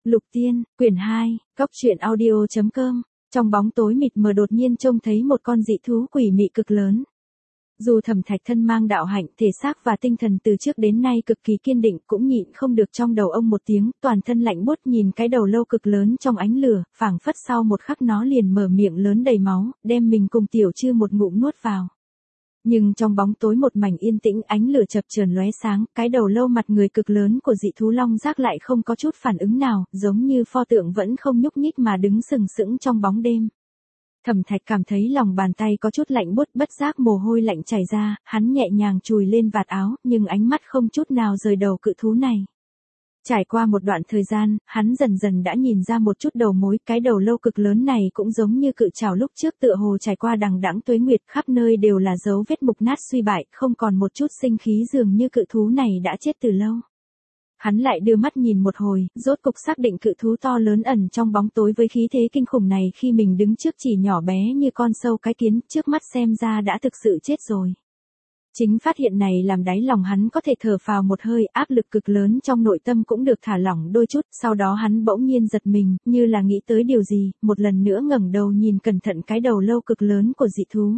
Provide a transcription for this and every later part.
Lục Tiên, quyển 2, Cốc truyện audio.com. Trong bóng tối mịt mờ đột nhiên trông thấy một con dị thú quỷ mị cực lớn. Dù Thẩm Thạch thân mang đạo hạnh, thể xác và tinh thần từ trước đến nay cực kỳ kiên định, cũng nhịn không được trong đầu ông một tiếng, toàn thân lạnh buốt nhìn cái đầu lâu cực lớn trong ánh lửa, phảng phất sau một khắc nó liền mở miệng lớn đầy máu, đem mình cùng Tiểu Trư một ngụm nuốt vào. Nhưng trong bóng tối một mảnh yên tĩnh, ánh lửa chập chờn lóe sáng, cái đầu lâu mặt người cực lớn của dị thú long giác lại không có chút phản ứng nào, giống như pho tượng vẫn không nhúc nhích mà đứng sừng sững trong bóng đêm. Thẩm Thạch cảm thấy lòng bàn tay có chút lạnh buốt, bất giác mồ hôi lạnh chảy ra, hắn nhẹ nhàng chùi lên vạt áo, nhưng ánh mắt không chút nào rời đầu cự thú này. Trải qua một đoạn thời gian, hắn dần dần đã nhìn ra một chút đầu mối, cái đầu lâu cực lớn này cũng giống như cự trảo lúc trước tựa hồ trải qua đằng đẵng tuế nguyệt, khắp nơi đều là dấu vết mục nát suy bại, không còn một chút sinh khí, dường như cự thú này đã chết từ lâu. Hắn lại đưa mắt nhìn một hồi, rốt cục xác định cự thú to lớn ẩn trong bóng tối với khí thế kinh khủng này khi mình đứng trước chỉ nhỏ bé như con sâu cái kiến, trước mắt xem ra đã thực sự chết rồi. Chính phát hiện này làm đáy lòng hắn có thể thở phào một hơi, áp lực cực lớn trong nội tâm cũng được thả lỏng đôi chút, sau đó hắn bỗng nhiên giật mình, như là nghĩ tới điều gì, một lần nữa ngẩng đầu nhìn cẩn thận cái đầu lâu cực lớn của dị thú.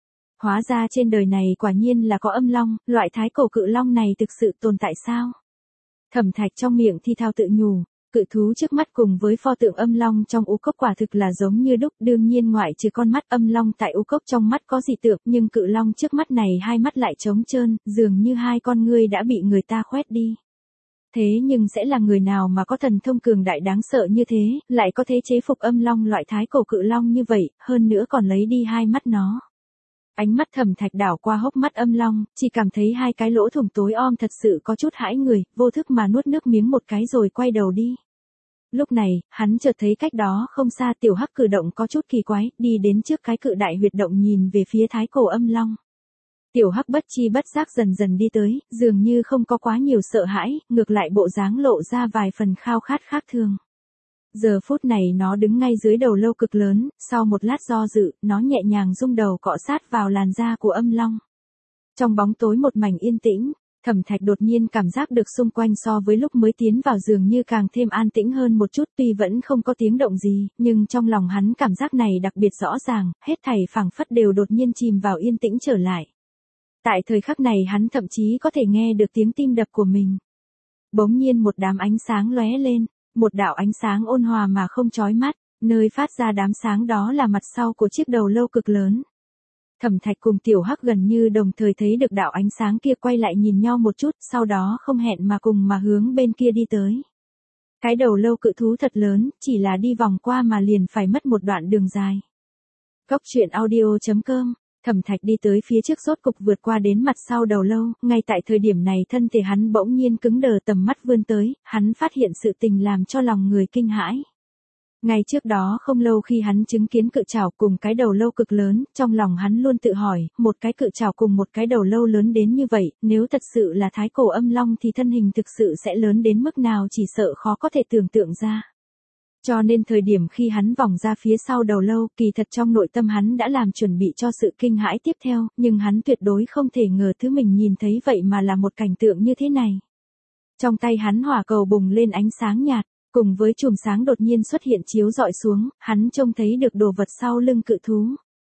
Hóa ra trên đời này quả nhiên là có âm long, loại thái cổ cự long này thực sự tồn tại sao? Thẩm Thạch trong miệng thi thao tự nhủ, cự thú trước mắt cùng với pho tượng âm long trong u cốc quả thực là giống như đúc, đương nhiên ngoại trừ con mắt âm long tại u cốc trong mắt có dị tượng, nhưng cự long trước mắt này hai mắt lại trống trơn, dường như hai con ngươi đã bị người ta khoét đi. Thế nhưng sẽ là người nào mà có thần thông cường đại đáng sợ như thế, lại có thể chế phục âm long loại thái cổ cự long như vậy, hơn nữa còn lấy đi hai mắt nó. Ánh mắt Thẩm Thạch đảo qua hốc mắt âm long, chỉ cảm thấy hai cái lỗ thủng tối om thật sự có chút hãi người, vô thức mà nuốt nước miếng một cái rồi quay đầu đi. Lúc này, hắn chợt thấy cách đó không xa Tiểu Hắc cử động có chút kỳ quái, đi đến trước cái cự đại huyệt động nhìn về phía thái cổ âm long. Tiểu Hắc bất chi bất giác dần dần đi tới, dường như không có quá nhiều sợ hãi, ngược lại bộ dáng lộ ra vài phần khao khát khác thường. Giờ phút này nó đứng ngay dưới đầu lâu cực lớn, sau một lát do dự, nó nhẹ nhàng rung đầu cọ sát vào làn da của âm long. Trong bóng tối một mảnh yên tĩnh, Thẩm Thạch đột nhiên cảm giác được xung quanh so với lúc mới tiến vào dường như càng thêm an tĩnh hơn một chút, tuy vẫn không có tiếng động gì, nhưng trong lòng hắn cảm giác này đặc biệt rõ ràng, hết thảy phảng phất đều đột nhiên chìm vào yên tĩnh trở lại. Tại thời khắc này hắn thậm chí có thể nghe được tiếng tim đập của mình. Bỗng nhiên một đám ánh sáng lóe lên. Một đạo ánh sáng ôn hòa mà không chói mắt, nơi phát ra đám sáng đó là mặt sau của chiếc đầu lâu cực lớn. Thẩm Thạch cùng Tiểu Hắc gần như đồng thời thấy được đạo ánh sáng kia, quay lại nhìn nhau một chút, sau đó không hẹn mà cùng mà hướng bên kia đi tới. Cái đầu lâu cự thú thật lớn, chỉ là đi vòng qua mà liền phải mất một đoạn đường dài. Cốc truyện audio.com. Thẩm Thạch đi tới phía trước rốt cục vượt qua đến mặt sau đầu lâu, ngay tại thời điểm này thân thể hắn bỗng nhiên cứng đờ, tầm mắt vươn tới, hắn phát hiện sự tình làm cho lòng người kinh hãi. Ngay trước đó không lâu khi hắn chứng kiến cự trảo cùng cái đầu lâu cực lớn, trong lòng hắn luôn tự hỏi, một cái cự trảo cùng một cái đầu lâu lớn đến như vậy, nếu thật sự là thái cổ âm long thì thân hình thực sự sẽ lớn đến mức nào chỉ sợ khó có thể tưởng tượng ra. Cho nên thời điểm khi hắn vòng ra phía sau đầu lâu, kỳ thật trong nội tâm hắn đã làm chuẩn bị cho sự kinh hãi tiếp theo, nhưng hắn tuyệt đối không thể ngờ thứ mình nhìn thấy vậy mà là một cảnh tượng như thế này. Trong tay hắn hỏa cầu bùng lên ánh sáng nhạt, cùng với chùm sáng đột nhiên xuất hiện chiếu rọi xuống, hắn trông thấy được đồ vật sau lưng cự thú.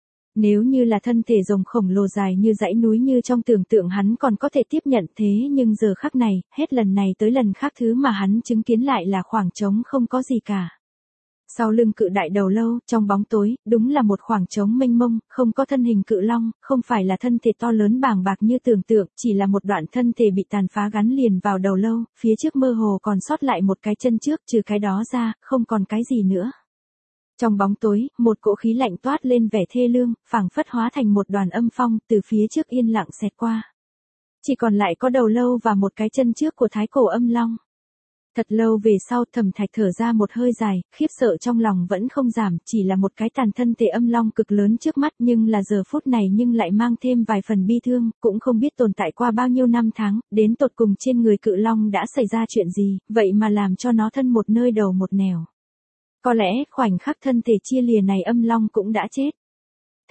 Nếu như là thân thể rồng khổng lồ dài như dãy núi như trong tưởng tượng hắn còn có thể tiếp nhận, thế nhưng giờ khắc này, hết lần này tới lần khác thứ mà hắn chứng kiến lại là khoảng trống không có gì cả. Sau lưng cự đại đầu lâu, trong bóng tối, đúng là một khoảng trống mênh mông, không có thân hình cự long, không phải là thân thể to lớn bàng bạc như tưởng tượng, chỉ là một đoạn thân thể bị tàn phá gắn liền vào đầu lâu, phía trước mơ hồ còn sót lại một cái chân trước, trừ cái đó ra, không còn cái gì nữa. Trong bóng tối, một cỗ khí lạnh toát lên vẻ thê lương, phảng phất hóa thành một đoàn âm phong, từ phía trước yên lặng xẹt qua. Chỉ còn lại có đầu lâu và một cái chân trước của thái cổ âm long. Thật lâu về sau Thẩm Thạch thở ra một hơi dài, khiếp sợ trong lòng vẫn không giảm, chỉ là một cái tàn thân thể âm long cực lớn trước mắt nhưng là giờ phút này nhưng lại mang thêm vài phần bi thương, cũng không biết tồn tại qua bao nhiêu năm tháng, đến tột cùng trên người cự long đã xảy ra chuyện gì, vậy mà làm cho nó thân một nơi đầu một nẻo. Có lẽ khoảnh khắc thân thể chia lìa này âm long cũng đã chết.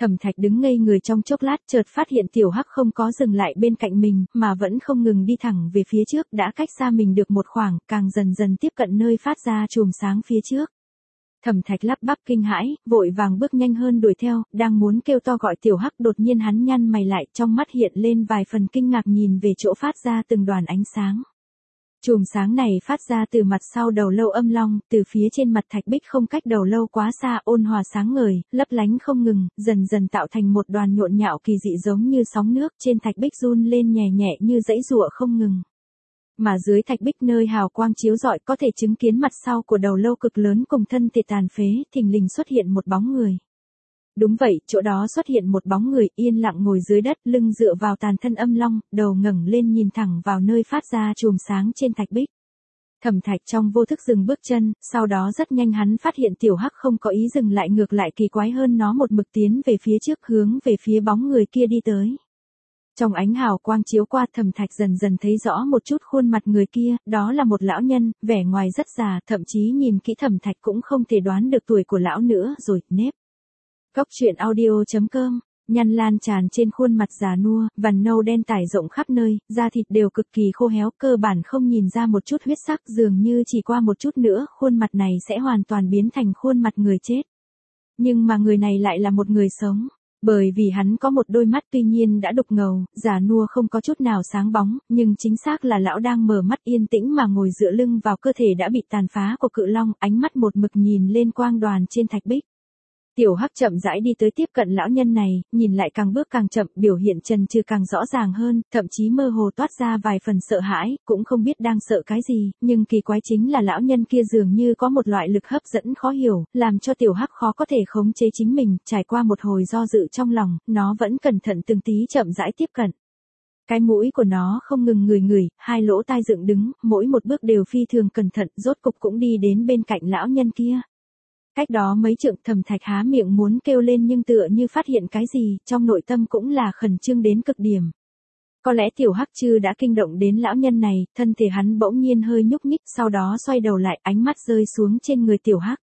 Thẩm Thạch đứng ngây người trong chốc lát, chợt phát hiện Tiểu Hắc không có dừng lại bên cạnh mình, mà vẫn không ngừng đi thẳng về phía trước, đã cách xa mình được một khoảng, càng dần dần tiếp cận nơi phát ra chùm sáng phía trước. Thẩm Thạch lắp bắp kinh hãi, vội vàng bước nhanh hơn đuổi theo, đang muốn kêu to gọi Tiểu Hắc, đột nhiên hắn nhăn mày lại, trong mắt hiện lên vài phần kinh ngạc nhìn về chỗ phát ra từng đoàn ánh sáng. Chùm sáng này phát ra từ mặt sau đầu lâu Âm Long, từ phía trên mặt thạch bích không cách đầu lâu quá xa, ôn hòa sáng ngời, lấp lánh không ngừng, dần dần tạo thành một đoàn nhộn nhạo kỳ dị giống như sóng nước, trên thạch bích run lên nhẹ nhẹ như dãy giụa không ngừng. Mà dưới thạch bích nơi hào quang chiếu rọi có thể chứng kiến mặt sau của đầu lâu cực lớn cùng thân thể tàn phế, thình lình xuất hiện một bóng người. Đúng vậy, chỗ đó xuất hiện một bóng người yên lặng ngồi dưới đất, lưng dựa vào tàn thân Âm Long, đầu ngẩng lên nhìn thẳng vào nơi phát ra chùm sáng trên thạch bích. Thẩm Thạch trong vô thức dừng bước chân, sau đó rất nhanh hắn phát hiện Tiểu Hắc không có ý dừng lại, ngược lại kỳ quái hơn nó một mực tiến về phía trước, hướng về phía bóng người kia đi tới. Trong ánh hào quang chiếu qua, Thẩm Thạch dần dần thấy rõ một chút khuôn mặt người kia, đó là một lão nhân, vẻ ngoài rất già, thậm chí nhìn kỹ Thẩm Thạch cũng không thể đoán được tuổi của lão nữa rồi, nếp. Góc truyện audio.com, nhăn lan tràn trên khuôn mặt già nua, vằn nâu đen trải rộng khắp nơi, da thịt đều cực kỳ khô héo, cơ bản không nhìn ra một chút huyết sắc, dường như chỉ qua một chút nữa, khuôn mặt này sẽ hoàn toàn biến thành khuôn mặt người chết. Nhưng mà người này lại là một người sống. Bởi vì hắn có một đôi mắt tuy nhiên đã đục ngầu, già nua không có chút nào sáng bóng, nhưng chính xác là lão đang mở mắt yên tĩnh mà ngồi dựa lưng vào cơ thể đã bị tàn phá của cự long, ánh mắt một mực nhìn lên quang đoàn trên thạch bích. Tiểu Hắc chậm rãi đi tới tiếp cận lão nhân này, nhìn lại càng bước càng chậm, biểu hiện chần chừ càng rõ ràng hơn, thậm chí mơ hồ toát ra vài phần sợ hãi, cũng không biết đang sợ cái gì, nhưng kỳ quái chính là lão nhân kia dường như có một loại lực hấp dẫn khó hiểu, làm cho Tiểu Hắc khó có thể khống chế chính mình, trải qua một hồi do dự trong lòng, nó vẫn cẩn thận từng tí chậm rãi tiếp cận. Cái mũi của nó không ngừng ngửi, hai lỗ tai dựng đứng, mỗi một bước đều phi thường cẩn thận, rốt cục cũng đi đến bên cạnh lão nhân kia. Cách đó mấy trượng, Thẩm Thạch há miệng muốn kêu lên nhưng tựa như phát hiện cái gì, trong nội tâm cũng là khẩn trương đến cực điểm. Có lẽ Tiểu Hắc Chư đã kinh động đến lão nhân này, thân thể hắn bỗng nhiên hơi nhúc nhích, sau đó xoay đầu lại, ánh mắt rơi xuống trên người Tiểu Hắc.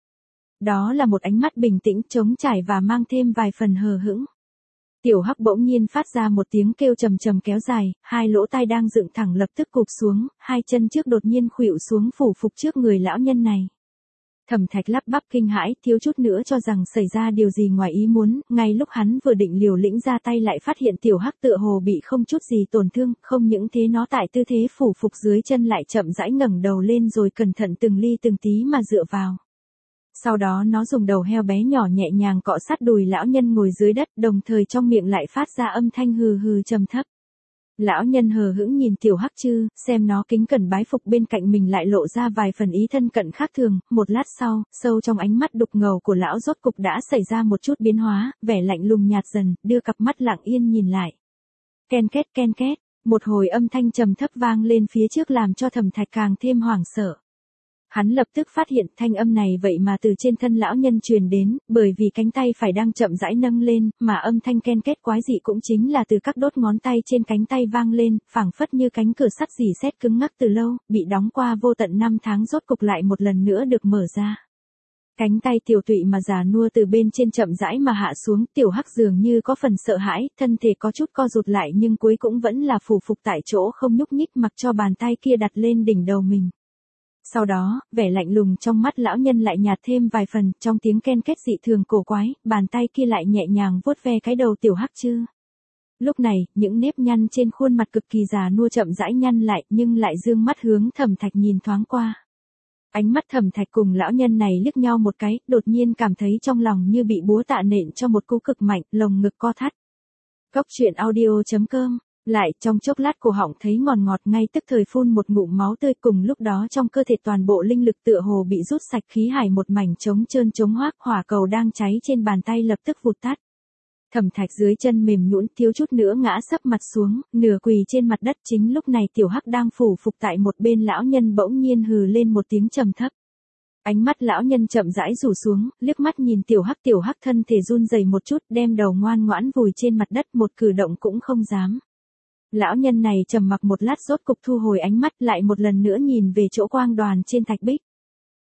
Đó là một ánh mắt bình tĩnh, trống trải và mang thêm vài phần hờ hững. Tiểu Hắc bỗng nhiên phát ra một tiếng kêu trầm trầm kéo dài, hai lỗ tai đang dựng thẳng lập tức cụp xuống, hai chân trước đột nhiên khuỵu xuống phủ phục trước người lão nhân này. Thẩm Thạch lắp bắp kinh hãi, thiếu chút nữa cho rằng xảy ra điều gì ngoài ý muốn, ngay lúc hắn vừa định liều lĩnh ra tay lại phát hiện Tiểu Hắc tựa hồ bị không chút gì tổn thương, không những thế nó tại tư thế phủ phục dưới chân lại chậm rãi ngẩng đầu lên rồi cẩn thận từng ly từng tí mà dựa vào. Sau đó nó dùng đầu heo bé nhỏ nhẹ nhàng cọ sát đùi lão nhân ngồi dưới đất, đồng thời trong miệng lại phát ra âm thanh hừ hừ trầm thấp. Lão nhân hờ hững nhìn Tiểu Hắc Chư, xem nó kính cẩn bái phục bên cạnh mình lại lộ ra vài phần ý thân cận khác thường, một lát sau, sâu trong ánh mắt đục ngầu của lão rốt cục đã xảy ra một chút biến hóa, vẻ lạnh lùng nhạt dần, đưa cặp mắt lặng yên nhìn lại. Ken két, một hồi âm thanh trầm thấp vang lên phía trước làm cho Thẩm Thạch càng thêm hoảng sợ. Hắn lập tức phát hiện thanh âm này vậy mà từ trên thân lão nhân truyền đến, bởi vì cánh tay phải đang chậm rãi nâng lên, mà âm thanh ken két quái dị cũng chính là từ các đốt ngón tay trên cánh tay vang lên, phảng phất như cánh cửa sắt rỉ sét cứng ngắc từ lâu, bị đóng qua vô tận năm tháng rốt cục lại một lần nữa được mở ra. Cánh tay tiểu tụy mà già nua từ bên trên chậm rãi mà hạ xuống, Tiểu Hắc dường như có phần sợ hãi, thân thể có chút co rụt lại nhưng cuối cũng vẫn là phủ phục tại chỗ không nhúc nhích mặc cho bàn tay kia đặt lên đỉnh đầu mình. Sau đó, vẻ lạnh lùng trong mắt lão nhân lại nhạt thêm vài phần, trong tiếng ken két dị thường cổ quái, bàn tay kia lại nhẹ nhàng vuốt ve cái đầu Tiểu Hắc Chư. Lúc này, những nếp nhăn trên khuôn mặt cực kỳ già nua chậm rãi nhăn lại, nhưng lại dương mắt hướng Thẩm Thạch nhìn thoáng qua. Ánh mắt Thẩm Thạch cùng lão nhân này liếc nhau một cái, đột nhiên cảm thấy trong lòng như bị búa tạ nện cho một cú cực mạnh, lồng ngực co thắt. Góc truyện audio.com. Lại trong chốc lát cổ họng thấy ngọt ngọt, ngay tức thời phun một ngụm máu tươi, cùng lúc đó trong cơ thể toàn bộ linh lực tựa hồ bị rút sạch, khí hải một mảnh trống trơn trống hoác, hỏa cầu đang cháy trên bàn tay lập tức vụt tắt. Thẩm Thạch dưới chân mềm nhũn, thiếu chút nữa ngã sấp mặt xuống, nửa quỳ trên mặt đất. Chính lúc này Tiểu Hắc đang phủ phục tại một bên lão nhân bỗng nhiên hừ lên một tiếng trầm thấp. Ánh mắt lão nhân chậm rãi rủ xuống, liếc mắt nhìn Tiểu Hắc thân thể run rẩy một chút, đem đầu ngoan ngoãn vùi trên mặt đất, một cử động cũng không dám. Lão nhân này trầm mặc một lát rốt cục thu hồi ánh mắt, lại một lần nữa nhìn về chỗ quang đoàn trên thạch bích.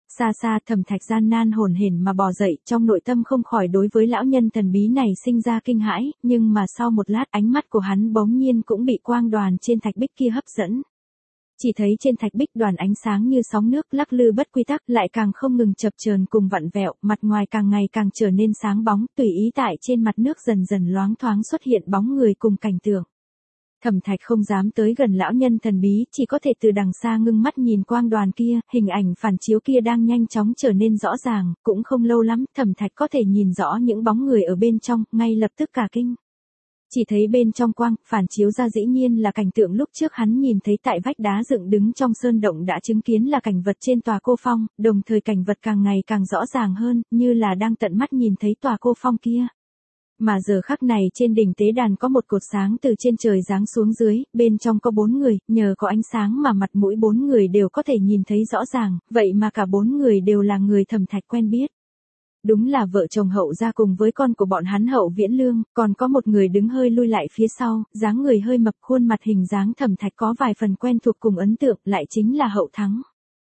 Xa xa Thẩm Thạch gian nan hồn hển mà bò dậy, trong nội tâm không khỏi đối với lão nhân thần bí này sinh ra kinh hãi, nhưng mà sau một lát ánh mắt của hắn bỗng nhiên cũng bị quang đoàn trên thạch bích kia hấp dẫn. Chỉ thấy trên thạch bích đoàn ánh sáng như sóng nước lắc lư bất quy tắc lại càng không ngừng chập chờn cùng vặn vẹo, mặt ngoài càng ngày càng trở nên sáng bóng, tùy ý tại trên mặt nước dần dần loáng thoáng xuất hiện bóng người cùng cảnh tượng. Thẩm Thạch không dám tới gần lão nhân thần bí, chỉ có thể từ đằng xa ngưng mắt nhìn quang đoàn kia, hình ảnh phản chiếu kia đang nhanh chóng trở nên rõ ràng, cũng không lâu lắm, Thẩm Thạch có thể nhìn rõ những bóng người ở bên trong, ngay lập tức cả kinh. Chỉ thấy bên trong quang, phản chiếu ra dĩ nhiên là cảnh tượng lúc trước hắn nhìn thấy tại vách đá dựng đứng trong sơn động đã chứng kiến là cảnh vật trên tòa cô phong, đồng thời cảnh vật càng ngày càng rõ ràng hơn, như là đang tận mắt nhìn thấy tòa cô phong kia. Mà giờ khắc này trên đỉnh tế đàn có một cột sáng từ trên trời giáng xuống dưới, bên trong có 4 người, nhờ có ánh sáng mà mặt mũi 4 người đều có thể nhìn thấy rõ ràng, vậy mà cả 4 người đều là người Thẩm Thạch quen biết. Đúng là vợ chồng Hậu gia cùng với con của bọn hắn Hậu Viễn Lương, còn có một người đứng hơi lui lại phía sau, dáng người hơi mập, khuôn mặt hình dáng Thẩm Thạch có vài phần quen thuộc cùng ấn tượng, lại chính là Hậu Thắng.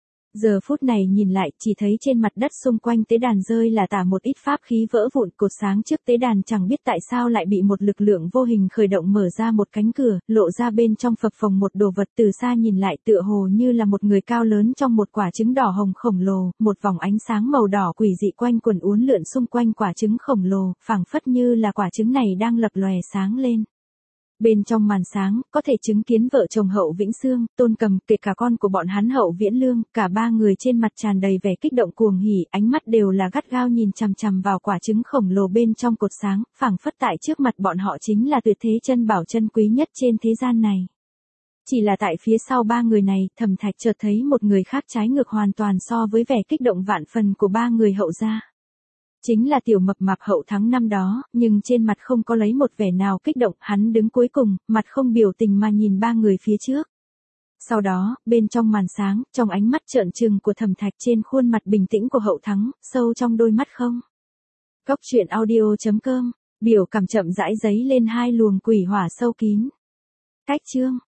Giờ phút này nhìn lại, chỉ thấy trên mặt đất xung quanh tế đàn rơi là tả một ít pháp khí vỡ vụn, cột sáng trước tế đàn chẳng biết tại sao lại bị một lực lượng vô hình khởi động mở ra một cánh cửa, lộ ra bên trong phập phồng một đồ vật, từ xa nhìn lại tựa hồ như là một người cao lớn trong một quả trứng đỏ hồng khổng lồ, một vòng ánh sáng màu đỏ quỷ dị quanh quần uốn lượn xung quanh quả trứng khổng lồ, phảng phất như là quả trứng này đang lập lòe sáng lên. Bên trong màn sáng, có thể chứng kiến vợ chồng Hậu Vĩnh Xương, Tôn Cầm, kể cả con của bọn hắn Hậu Viễn Lương, cả ba người trên mặt tràn đầy vẻ kích động cuồng hỉ, ánh mắt đều là gắt gao nhìn chằm chằm vào quả trứng khổng lồ bên trong cột sáng, phảng phất tại trước mặt bọn họ chính là tuyệt thế chân bảo chân quý nhất trên thế gian này. Chỉ là tại phía sau ba người này, Thẩm Thạch chợt thấy một người khác trái ngược hoàn toàn so với vẻ kích động vạn phần của ba người Hậu gia. Chính là tiểu mập mạp Hậu Thắng năm đó, nhưng trên mặt không có lấy một vẻ nào kích động, hắn đứng cuối cùng, mặt không biểu tình mà nhìn ba người phía trước. Sau đó, bên trong màn sáng, trong ánh mắt trợn trừng của Thẩm Thạch trên khuôn mặt bình tĩnh của Hậu Thắng, sâu trong đôi mắt không. Cốc truyện audio.com, biểu cảm chậm rãi giấy lên hai luồng quỷ hỏa sâu kín. Cách chương.